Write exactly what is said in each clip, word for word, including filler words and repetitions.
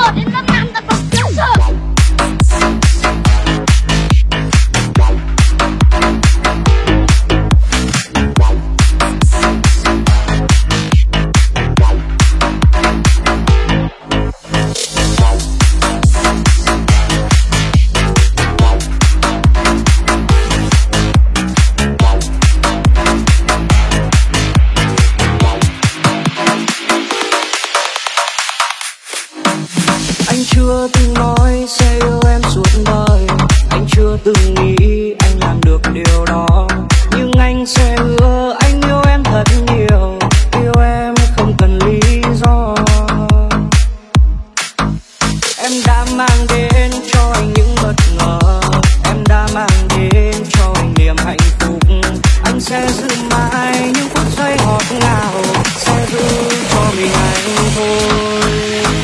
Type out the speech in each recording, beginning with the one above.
một đến lớp năm ta còn chưa sợ. Anh chưa từng nói sẽ yêu em suốt đời, anh chưa từng nghĩ anh làm được điều đó, nhưng anh sẽ hứa anh yêu em thật nhiều, yêu em không cần lý do. Em đã mang đến cho anh những bất ngờ, em đã mang đến cho anh niềm hạnh phúc. Anh sẽ giữ mãi những phút giây ngọt ngào, sẽ giữ cho mình anh thôi.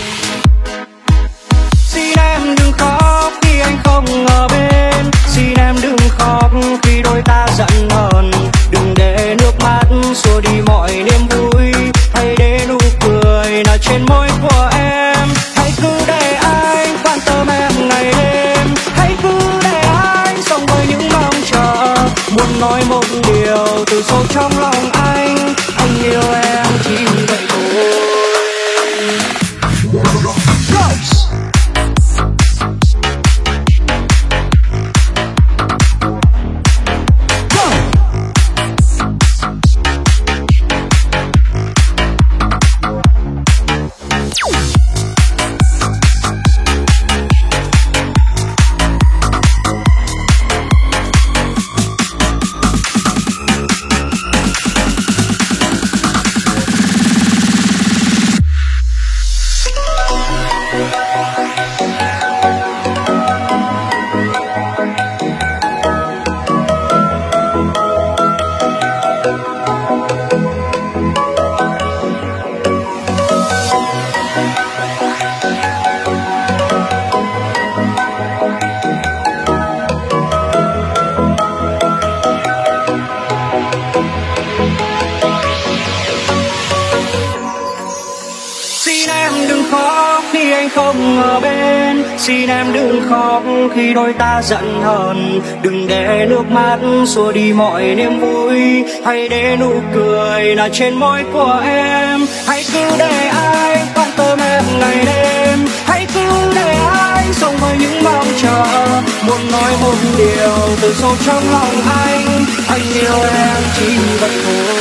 Xin em đừng khóc khi anh không ở bên, xin em đừng khóc khi đôi ta giận hờn. Đừng để nước mắt xua đi mọi niềm vui, hãy để nụ cười nở trên môi của em. Hãy cứ để anh quan tâm em ngày đêm, hãy cứ để anh sống với những mong chờ. Muốn nói một điều từ sâu trong lòng anh, anh yêu em chỉ vậy thôi. Xin em đừng khóc khi anh không ở bên, xin em đừng khóc khi đôi ta giận hờn. Đừng để nước mắt xua đi mọi niềm vui, hãy để nụ cười nở trên môi của em. Hãy cứ để anh quan tâm em ngày đêm, hãy cứ để anh sống với những mong chờ. Muốn nói một điều từ sâu trong lòng anh, anh yêu em chỉ vậy thôi.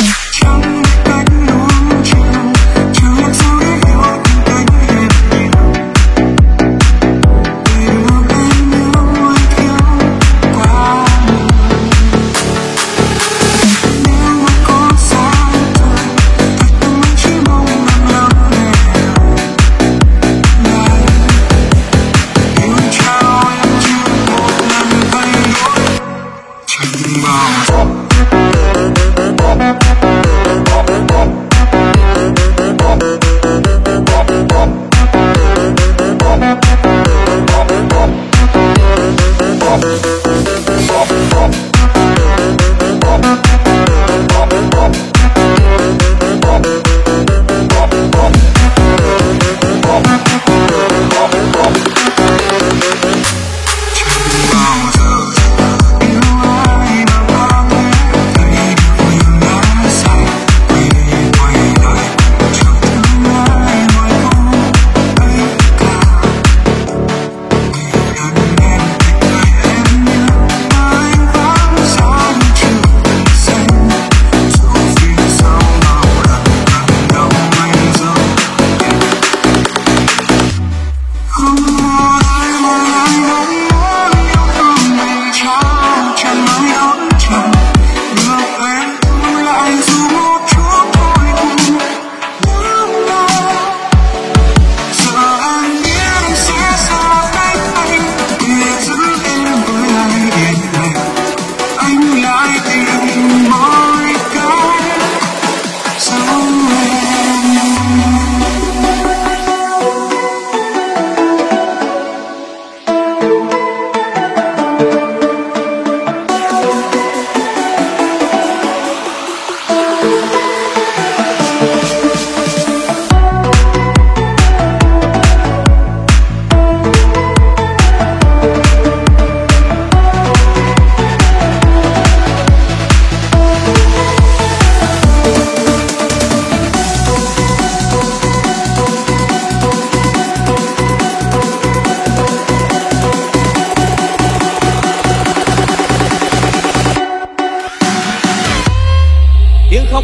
Trong cánh luống chiều, chiều em dấu để hiểu tình cánh em nhiều.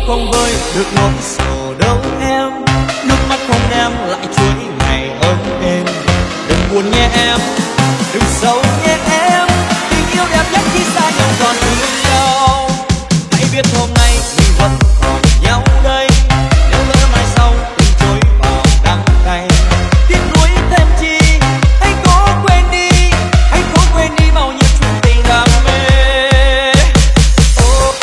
không vơi được nỗi sầu đâu em, nước mắt không đem lại chuỗi ngày ấm êm. Đừng buồn nhé em, đừng sầu nhé em, tình yêu đẹp nhất khi xa nhau còn thương nhau. Hãy biết hôm nay mình vẫn còn nhau đây, nếu lỡ mai sau tình trôi vào đắng cay. Tiếc nuối thêm chi, hãy cố quên đi, hãy cố quên đi bao nhiêu chuyện tình đam mê. Ôi,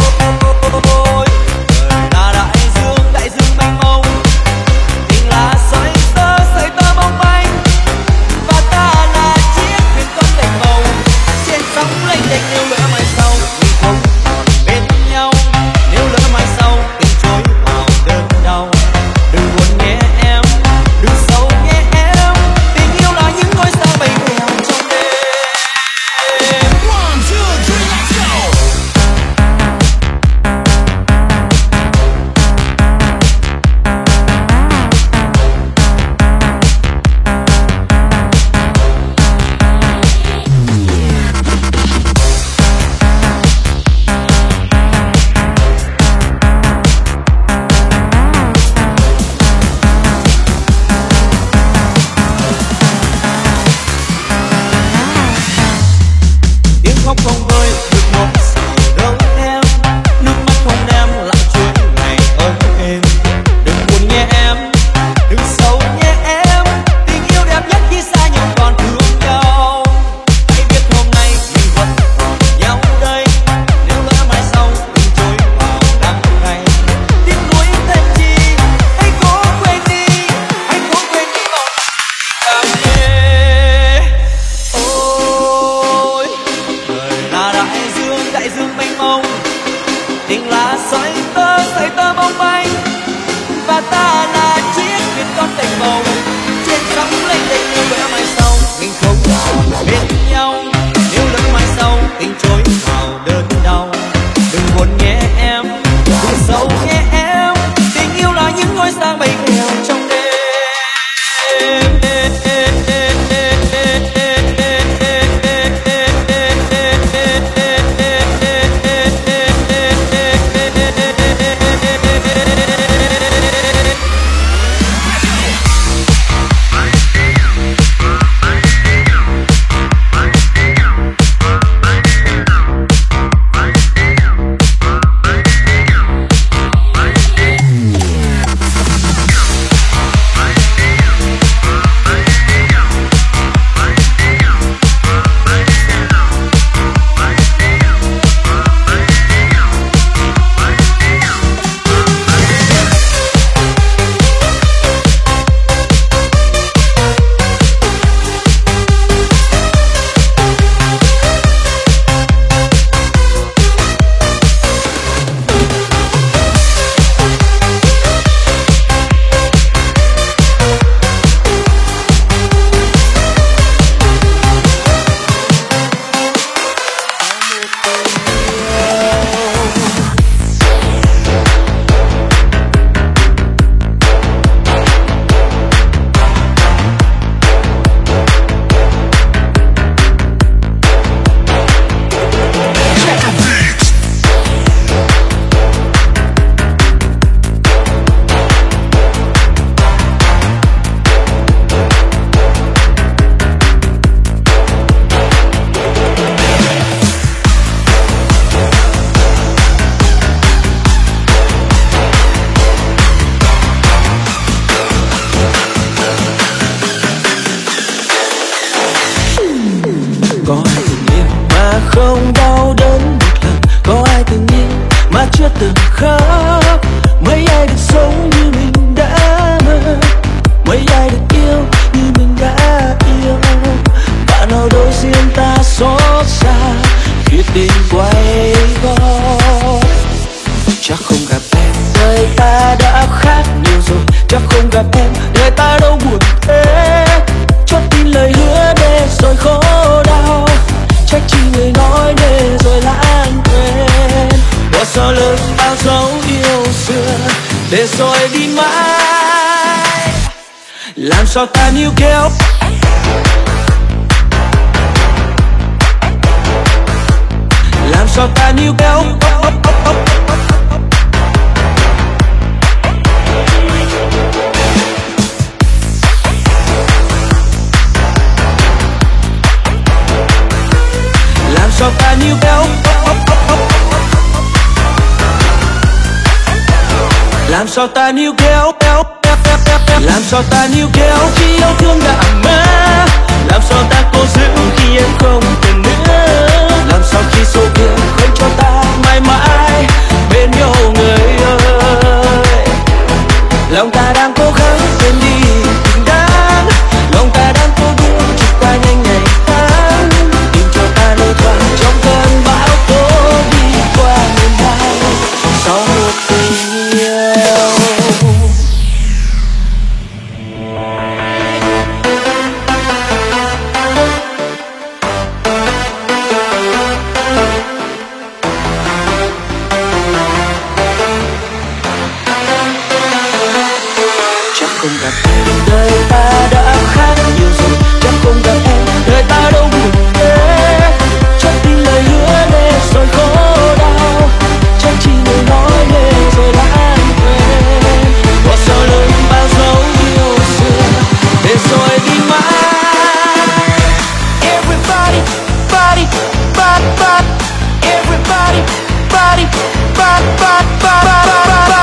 đời là đại dương, đại dương mênh mông, tình là sợi tơ, sợi tơ bóng banh, và ta là chiếc thuyền con tình màu trên sóng lênh đênh. Nếu lỡ mai sau mình không còn bên nhau, nếu lỡ mai sau tình trôi vào đơn đau, đừng buồn nhé em, đừng sầu nhé em, tình yêu là những ngôi sao bay theo trong đêm. One, two, three, let's go. Tiếng khóc không vơi được nỗi sầu đâu em, nước mắt không đem lại chuỗi ngày ấm êm. Đừng buồn nhé em, đừng sầu nhé em, tình yêu đẹp nhất khi xa nhau còn thương nhau. Hãy biết hôm nay mình vẫn còn nhau đây, nếu lỡ mai sau tình trôi vào đắng cay. Tiếc nuối thêm chi, hãy cố quên đi, hãy cố quên đi bao đam mê. Ôi, đời là đại dương, đại dương mênh mông, tình là sợi tơ, sợi tơ bóng banh, và ta là chiếc thuyền con tình màu trên sóng lênh đênh. Nếu lỡ mai sau mình không còn bên nhau, nếu lỡ mai sau tình trôi vào đơn đau, đừng buồn nhé em, đừng sầu nhé em, tình yêu là những ngôi sao bay theo trong đêm. Có ai từng yêu mà không đau đớn một lần, có ai từng yêu mà chưa từng khóc. Mấy ai được sống như mình đã mơ, mấy ai được yêu như mình đã yêu. Bạn nào đối diện ta xót xa khi tình quay gót. Chắc không gặp em đời ta đã khác nhiều rồi, chắc không gặp em đời ta đâu buồn thế. Cho tin lời hứa để rồi khổ đau, trách chỉ người nói để rồi lãng quên. Bỏ sau lưng bao dấu yêu xưa để rồi đi mãi. Làm sao ta níu kéo, làm sao ta níu kéo. sao ta níu kéo, làm sao ta níu kéo, làm sao ta níu kéo khi yêu thương đã mất, làm sao ta cố giữ khi em không còn nữa, làm sao khi số kiếp không cho ta mãi mãi bên nhau người ơi. Lòng ta đang cố gắng quên đi tình đáng, lòng ta đang cố gắng trượt qua nhanh ngày tháng, tìm cho ta lối thoát trong cơn bão tố đi qua miền Nam sau một tình yêu. Chắc không gặp em đời ta đã khác nhiều rồi, chắc không gặp em đời ta đâu buồn thế, chắc tin lời hứa để rồi khổ đau, chắc chỉ người nói để rồi lãng quên, bỏ sau lưng bao dấu yêu xưa để rồi đi mãi. Everybody, body, body, body, everybody, body, body, body, body.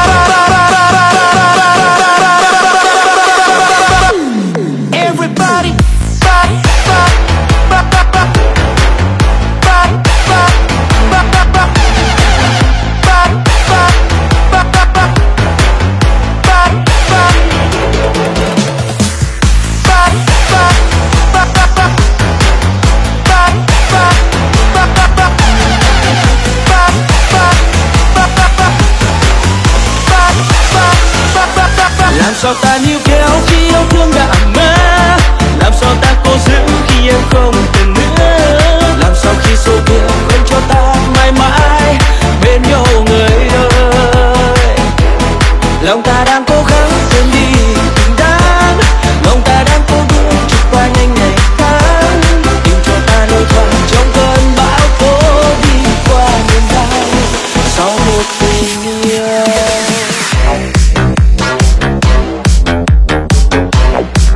Làm sao ta níu kéo khi yêu thương đã mất, làm sao ta cố giữ khi em không còn nữa, làm sao khi số kiếp không cho ta mãi mãi bên nhau người ơi. Lòng ta đang cố gắng quên đi tình đáng, lòng ta đang cố gắng trượt qua nhanh ngày tháng, tìm cho ta lối thoát trong cơn bão tố đi qua miền Nam sau một tình yêu.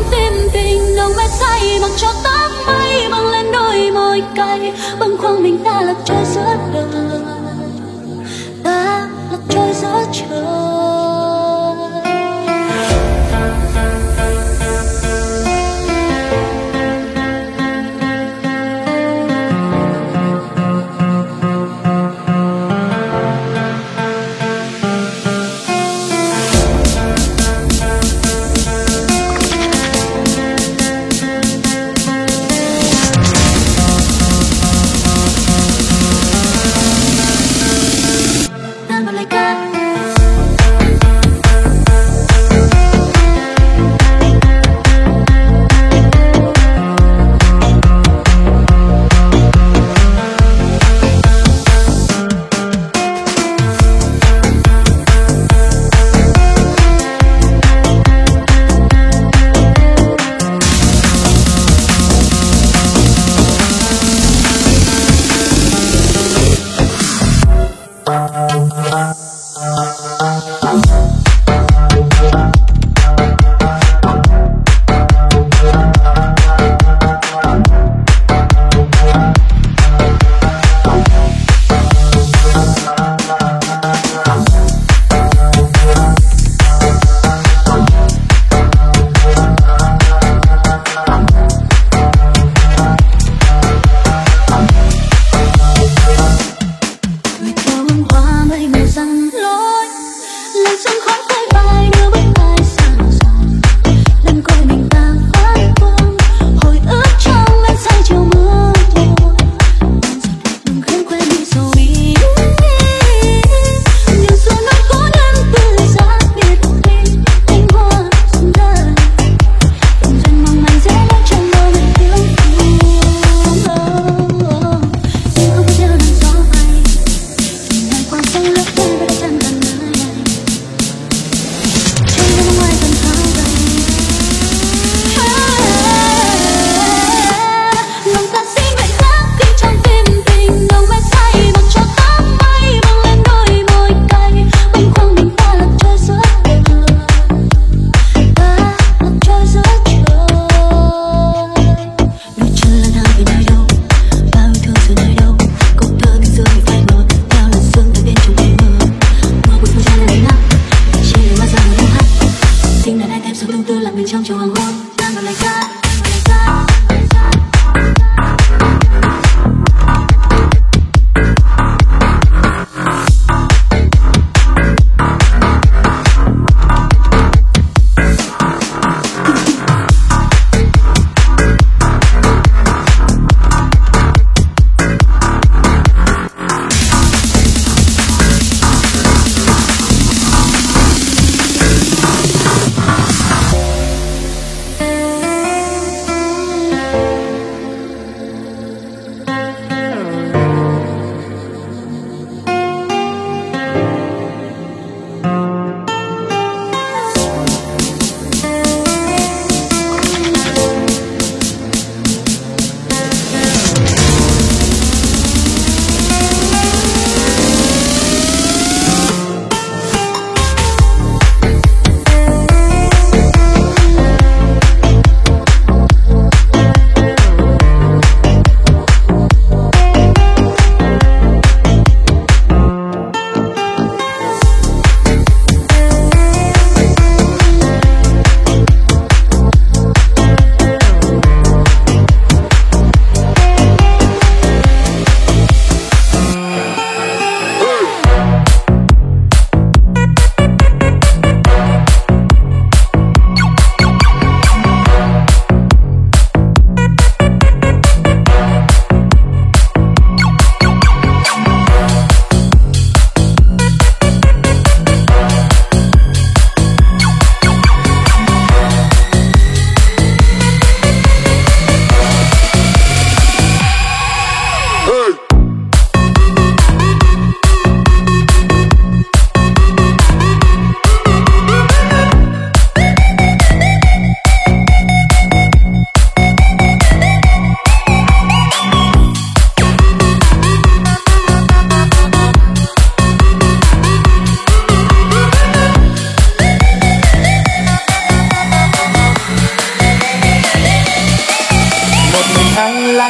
tim tình nồng mê say mặc cho tóc mây băng lên đôi môi cay bâng khuâng mình ta lạc trôi giữa đời ta lạc trôi giữa trời.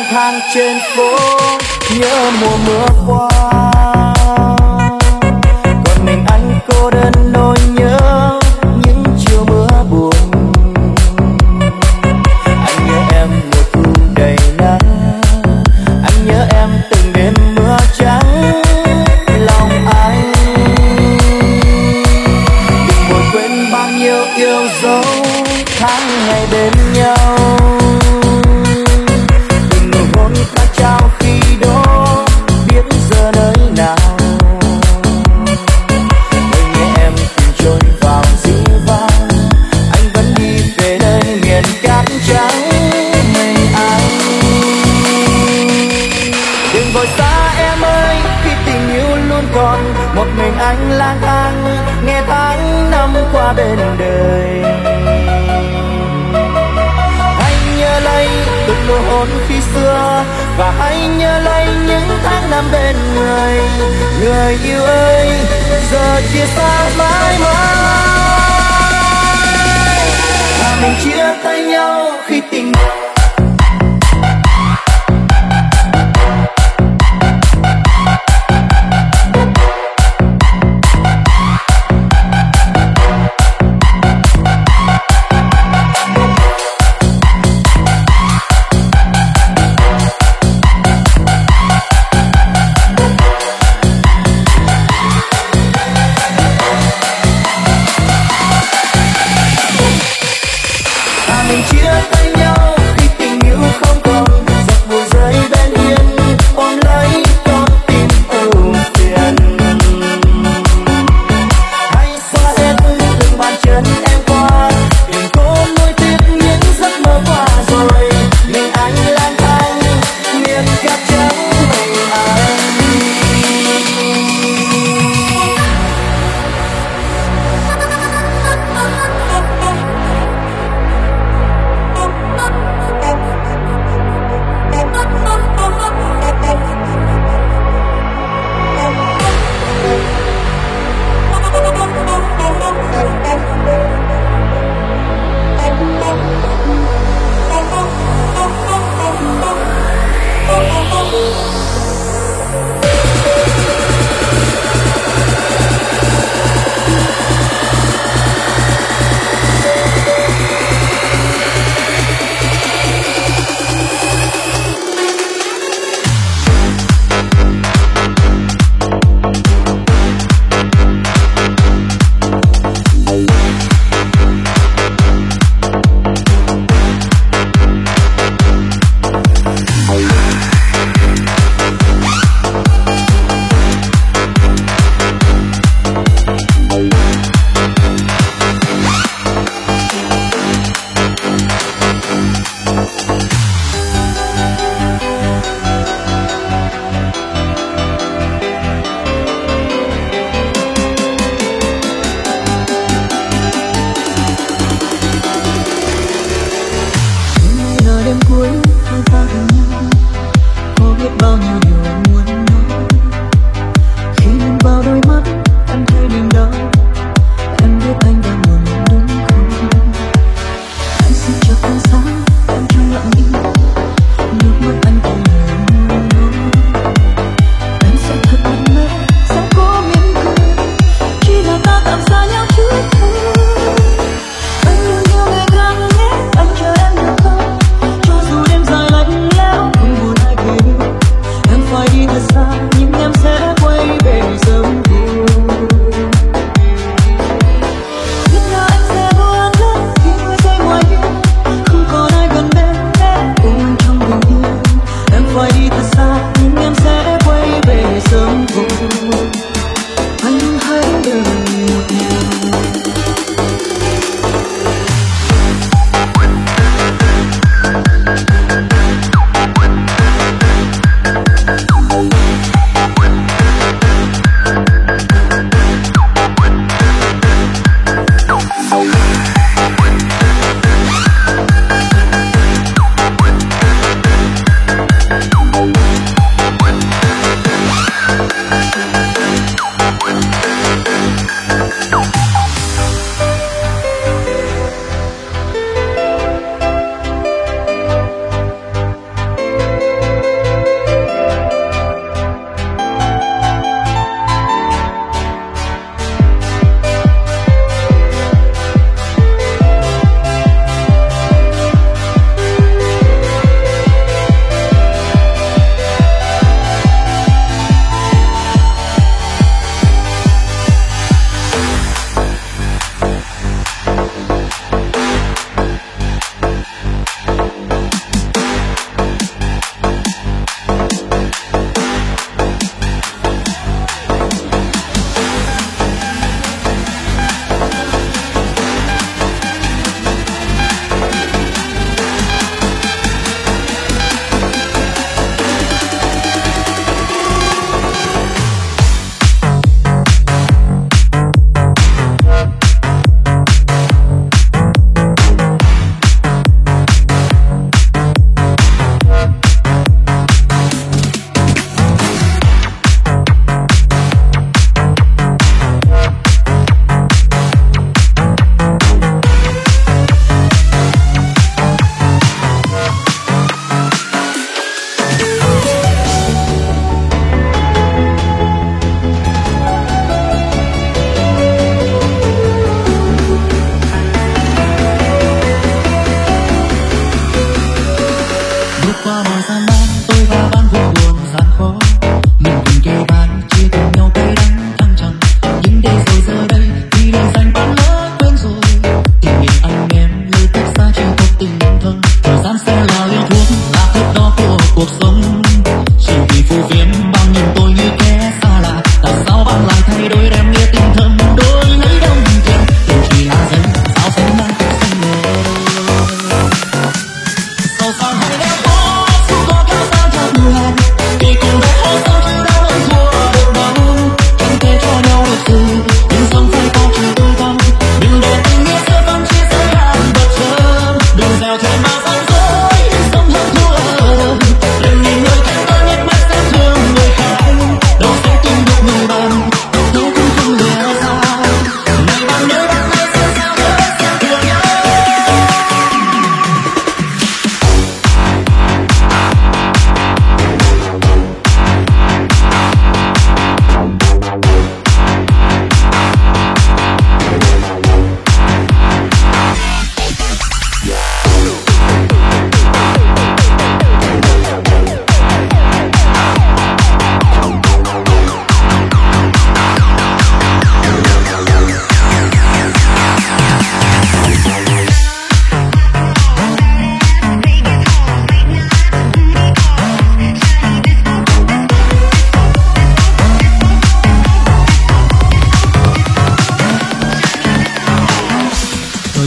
thang trên phố, nhớ mùa mưa qua. Còn mình anh cô đơn nỗi nhớ những chiều mưa buồn. Anh nhớ em mùa thu đầy nắng, anh nhớ em từng đêm mưa trắng lòng anh. Đừng vội quên bao nhiêu yêu dấu tháng ngày bên nhau. Đừng nụ hôn ta trao khi đó biết giờ nơi nào. Hãy nghe em tìm trôi vào dĩ vãng, anh vẫn đi về nơi miền cát trắng mình anh. Đừng vội xa em ơi, khi tình yêu luôn còn một mình anh lang thang nghe tháng năm qua bên đời. Hãy nhớ lấy từng nụ hôn khi xưa và hãy nhớ lấy những tháng năm bên người. Người yêu ơi, giờ chia xa mãi mãi, và mình chia tay nhau khi tình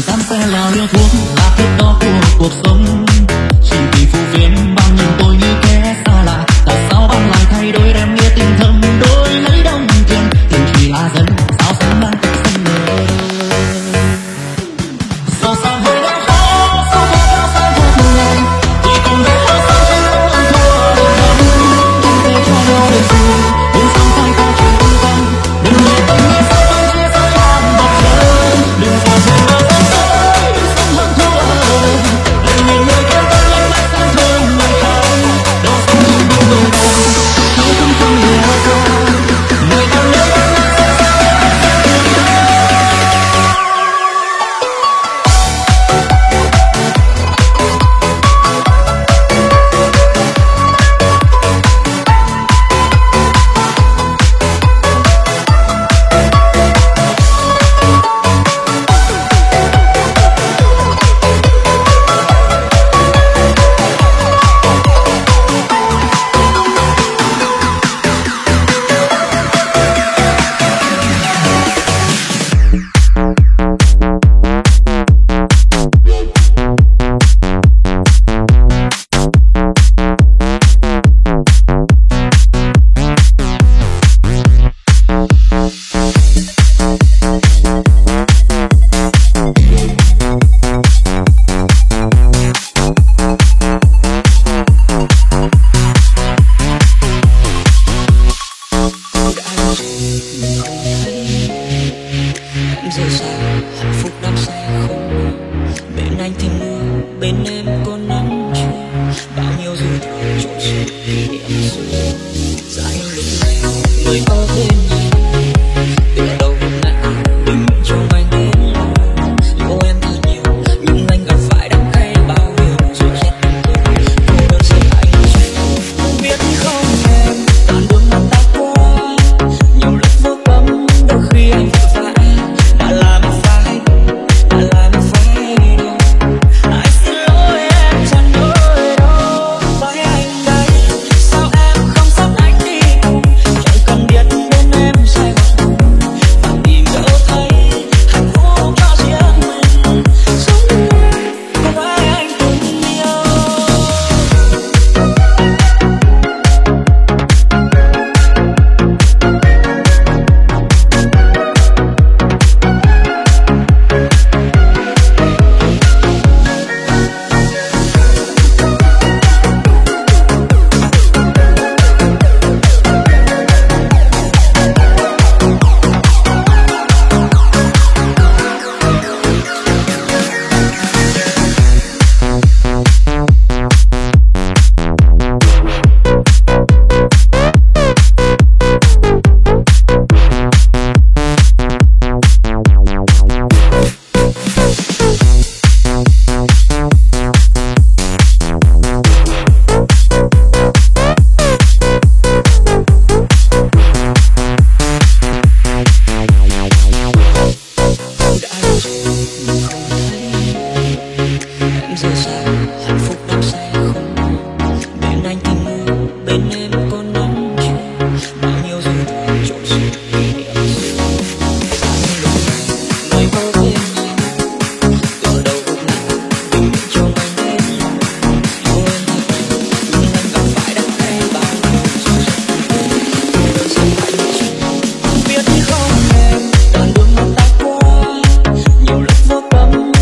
thời gian sẽ là liều thuốc là thước đo của cuộc sống. Chỉ vì phù phiếm bao nhìn tôi như kẻ xa lạ, tại sao bạn lại thay đổi đem nghĩa tình thầm đôi lấy đồng tiền. Tình chỉ là dân sao sáng mang xanh ngời sao sáng hơi đau khó sao khó theo sáng thật ngàn thì cùng với hơi sáng trên không ăn thua được lắm. Chẳng thể cho nhau được gì nhưng sao phải có chuyện tương tâm. Đừng để tình yêu sao phân chia giới hạn vật chất. Đừng sao trên bờ sông tới đừng sống hơn thua. Đừng nhìn người kia tới lấy mắt sang thương người khác. Đâu sống không biết người đâu tôi không không hiểu sao người ta nhớ biết không em, đoạn đường mà ta qua nhiều lúc vô tâm.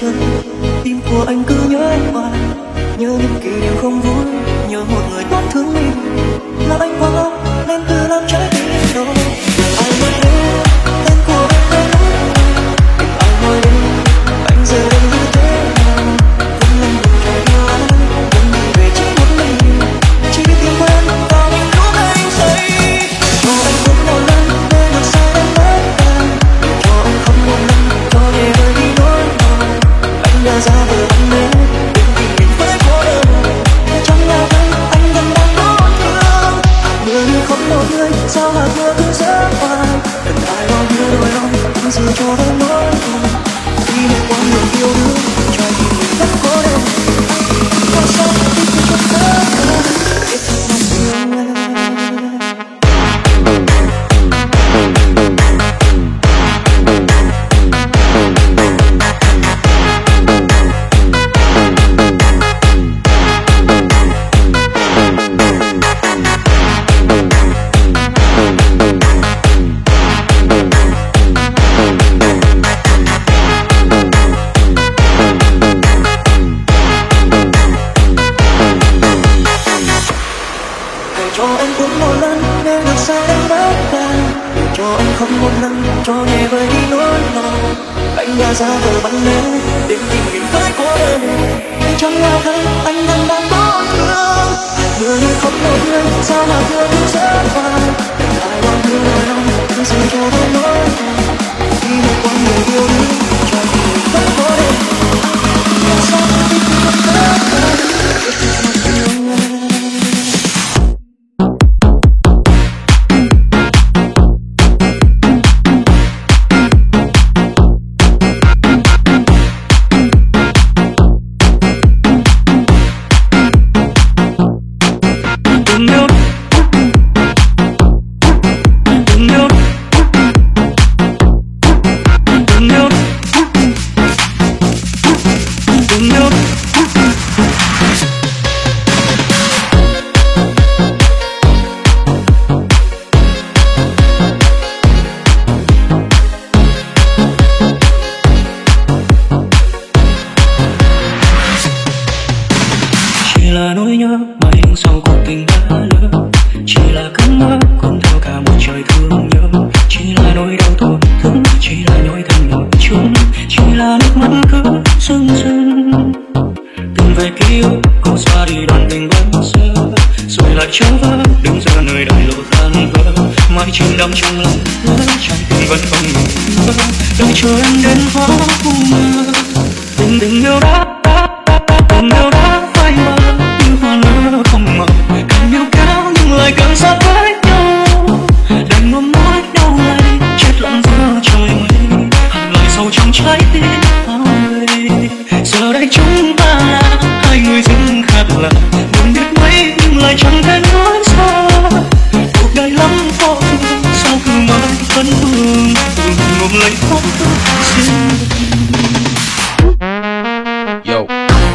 chơi, tim của anh cứ nhớ hoài, nhớ những kỷ niệm không vui, nhớ một người tổn thương mình, là anh quá nên từ làm trái tim đổ. Ai nói thế, tên của anh quên mất, ai nói đi, anh giờ đây như thế nào, vẫn lần một trải yêu anh, vẫn đi về chỉ một mình, chỉ tìm quên vào những lúc anh say. Cho anh khóc một lần để được sai em mất em, để cho anh khóc một lần cho nhẹ vơi đi nỗi đau. Anh đã ra vờ anh mê đừng vì mình phải khổ đau, chẳng nào thấy anh vẫn đang tổn thương. Mưa như khóc một người sao hạt mưa cứ rơi hoài, đừng ai lo nhớ đôi lòng anh giờ cho đôi nỗi đau. Khi để qua người yêu đương trái tim mình vẫn khổ đau, tại sao tim cứ chốt rớt biết thật lòng yêu em. Cho anh cũng một lần để được sai em mất em, để cho anh không một lần cho nhẹ vơi đi nỗi đau. Anh đã ra vờ bắn lé để tìm mình phải có em, chẳng nào thấy anh vẫn đang tổn thương. Mưa như khóc một người sao mà thương cứ rớt hoài, đừng ai lo nhớ đôi lòng anh dành cho đôi nỗi đau. Khi một con người yêu đi trái tim mình vẫn có em, tại sao tim cứ chốt rớt hoài biết thật lòng yêu em. Là nỗi nhớ mà in sau cuộc tình đã lỡ, chỉ là cơn mơ cuốn theo cả một trời thương nhớ, chỉ là nỗi đau tổn thương, chỉ là nỗi thân một chung, chỉ là nước mắt cứ rưng rưng. Từng về ký ức cố xóa đi đoạn tình vẫn xưa, rồi lại trở về đứng giữa nơi đại lộ tan vỡ, mãi chìm đắm trong lòng nhớ, trái tim vẫn không ngừng vỡ, đợi chờ em đến hóa u mơ. Tình tình yêu đã đã đã đã tình yêu đã phai mờ, như hoa nở không màu, càng níu kéo nhưng lại càng xa với nhau. Đành ôm nỗi đau này chết lặng giữa trời mây, hằn lại sâu trong trái tim bao người. Giờ đây chúng ta là hai người dưng khác lạ, buồn biết mấy nhưng lại chẳng thể nói xa. Cuộc đời lắm khó thương, sao cứ mãi vẫn vương từng ngộp lấy khóc riêng. Yo.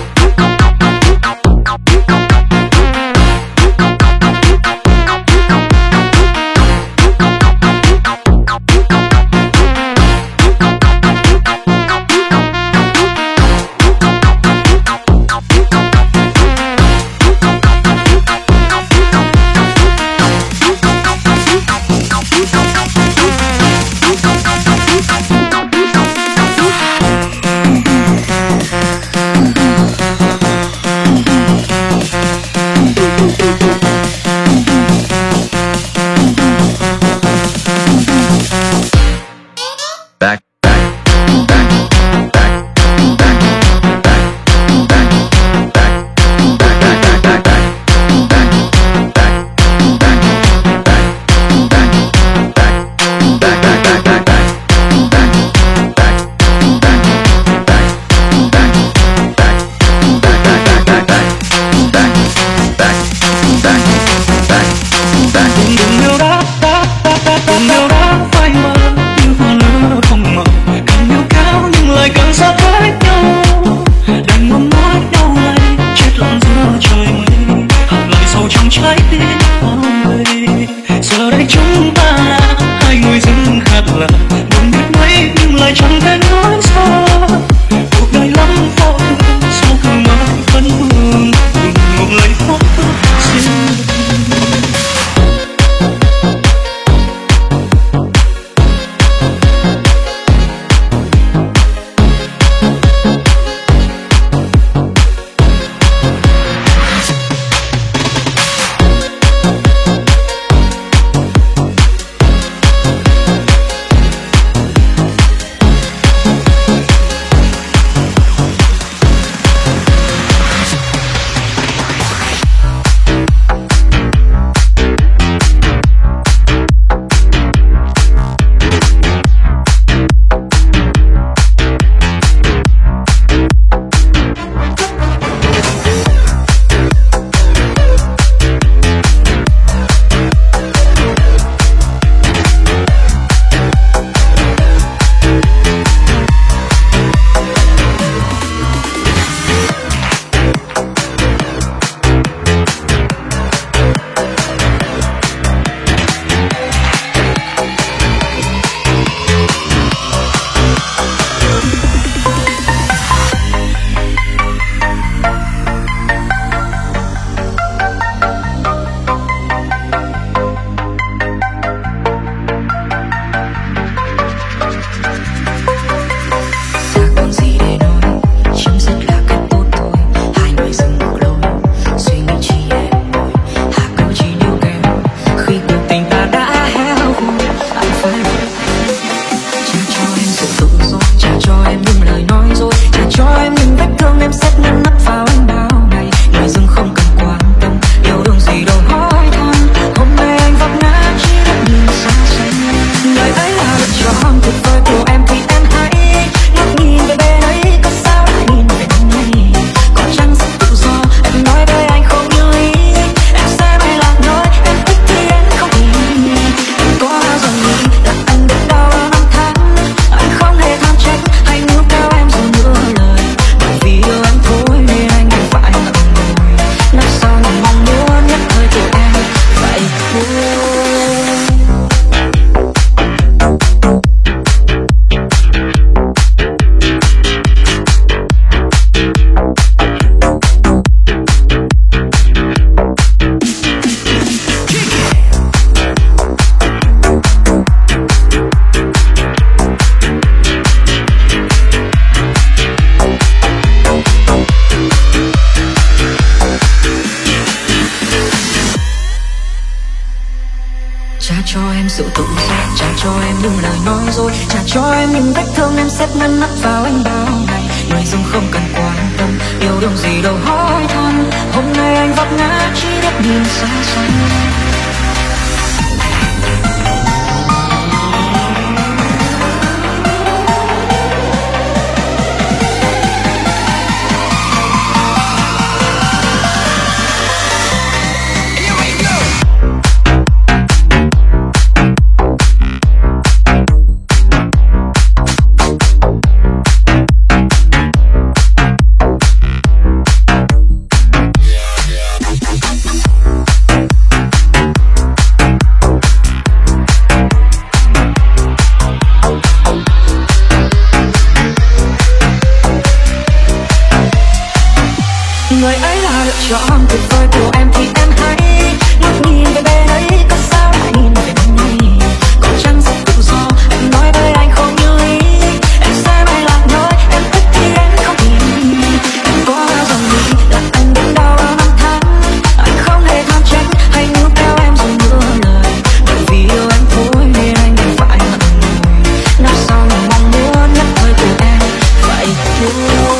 Back, back, back, back, back, back, back, back, back, back, back, back, back, lại chẳng thể nói xa. Cuộc đời lắm cho em sự tự do, trả cho em những lời nói dối, trả cho em những vết thương em xếp ngăn nắp vào anh bao ngày. Người dùng không cần quan tâm, yêu đương gì đâu hỏi thăm. Hôm nay anh vấp ngã chỉ biết nhìn xa xăm. Người ấy là lựa chọn tuyệt vời của em thì em hãy ngước nhìn về bên ấy, có sao lại nhìn về bên này. Có chăng rất tự do, em nói với anh không như ý. Em sẽ mãi lạc lối, em thích thì em không nhìn. Em có bao giờ nghĩ là anh đến đau bao năm tháng. Anh không hề tham trách hay níu kéo em rồi mưa lời. Bởi vì yêu em thôi nên anh đành phải ngậm ngùi. Năm sau những mong muốn nhất thời của em vậy thôi.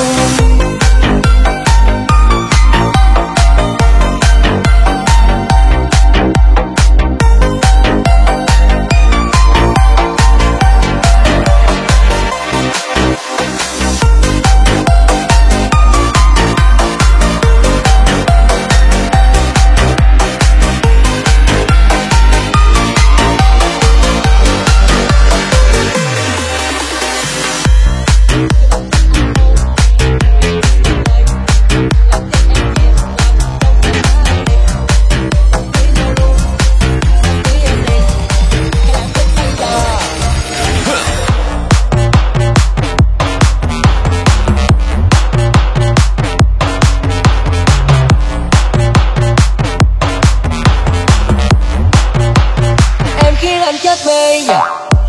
Chết mê dạ.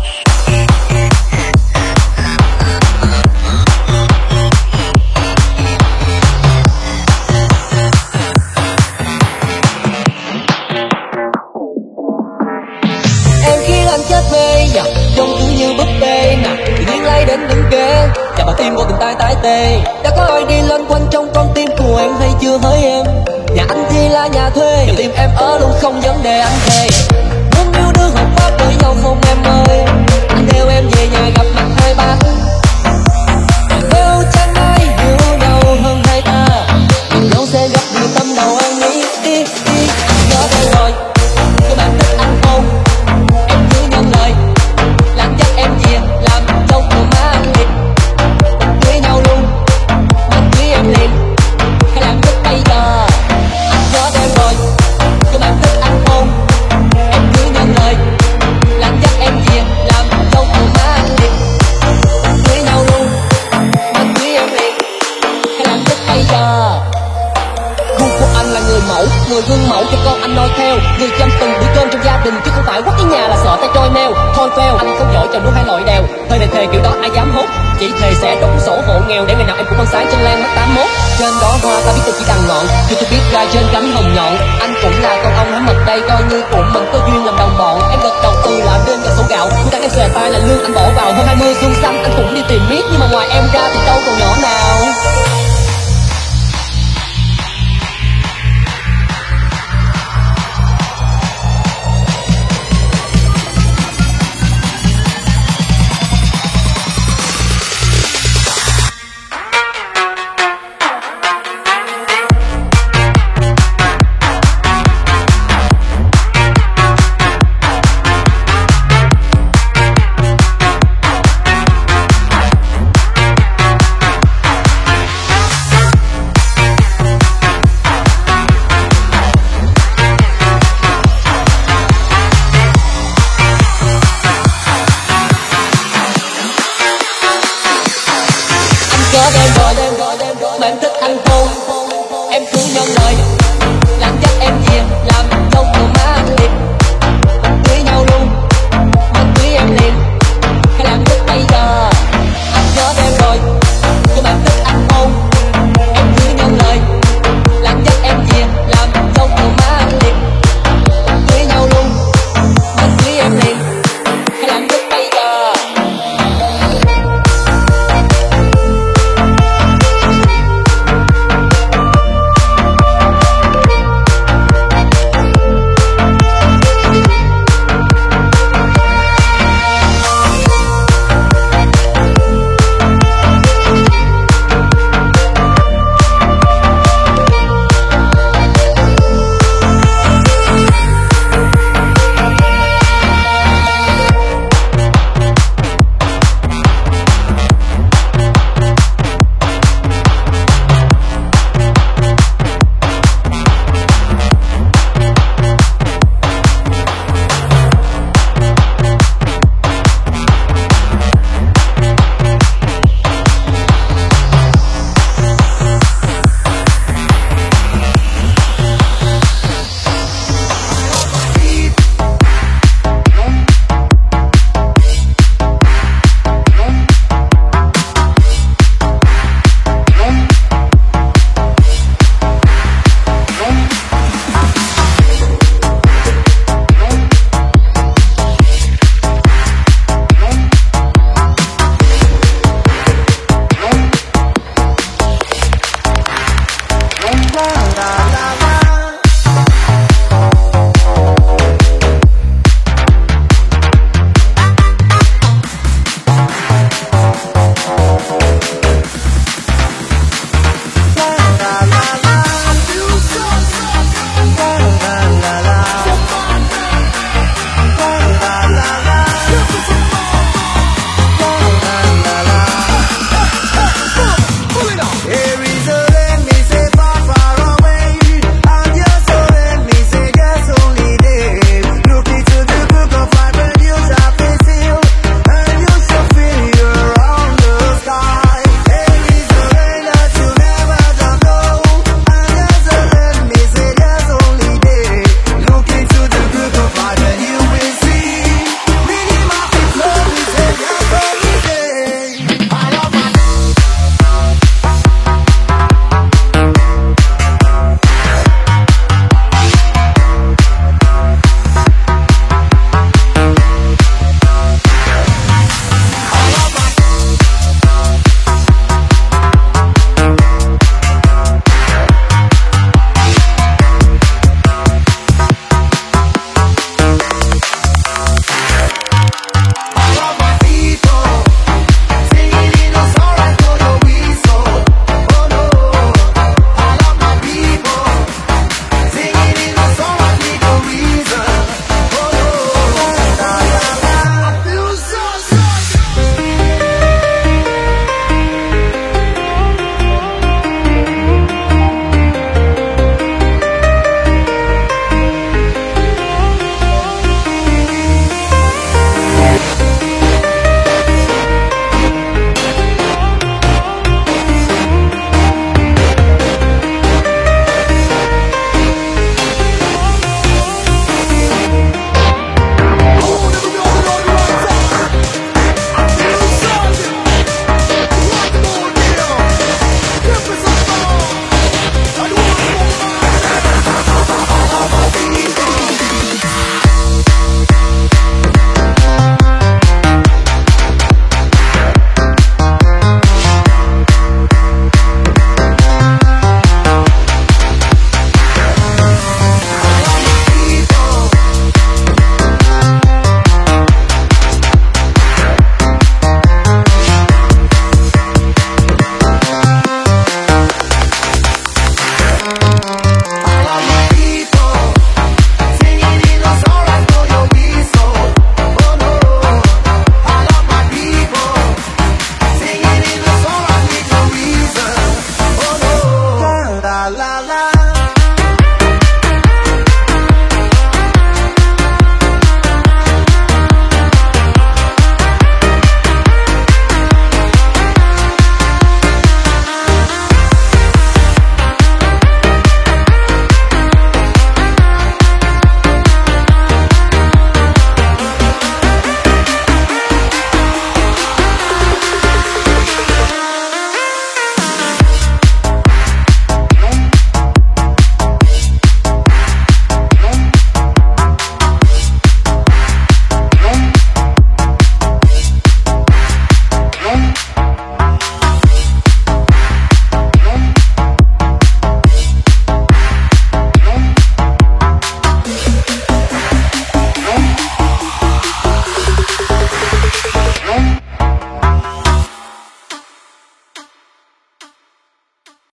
Em khiến anh chết mê dạ. Trông cứ như búp bê nè, tự nhiên lay đến đứng ghế, chạm vào tim vô từng tay tái tê. Đã có ai đi loanh quanh trong con tim của em hay chưa hỡi em? Nhà anh thì là nhà thuê, nhưng tim em ở luôn không vấn đề anh thề. Muốn yêu đương hợp pháp với nhau không em ơi? Anh theo em về nhà gặp mặt hai ba. Yêu chẳng ai yêu nhau hơn hai ta, nhìn nhau sẽ gặp nhiều tâm đầu anh nghĩ đi đi. Nhớ đây rồi, các bạn thích anh không? Em cứ nhận lời, làm chắc em về làm dâu của má anh liền. Cưới nhau luôn, anh cưới em liền, hay làm thích bây giờ? Anh nhớ đây rồi, các bạn thích anh không? Em cứ nhận lời, làm chắc em về làm dâu của má anh liền. Cưới nhau luôn, anh cưới em liền, hay làm thích bây giờ? Gu của anh là người mẫu, người gương mẫu cho con anh noi theo. Người chăm từng bữa cơm trong gia đình chứ không phải quất cái nhà là sợ tay trôi neo. Thôi fail, anh không giỏi trồng đua hai loại đèo. Thời này thề kiểu đó ai dám hốt, chỉ thề sẽ đóng sổ hộ nghèo để ngày nào em cũng ăn sáng trên lan mắt tám mốt. Trên đó hoa ta biết tôi chỉ đằng ngọn, chưa tôi biết gai trên cánh hồng nhọn. Anh cũng là con ong hám mật đây, coi như cùng mình có duyên đồng bọn. Em gật đầu từ làm đơn và số gạo, cuối tháng em xòe tay là lương anh bỏ vào. Hơn hai mươi xuân xanh anh cũng đi tìm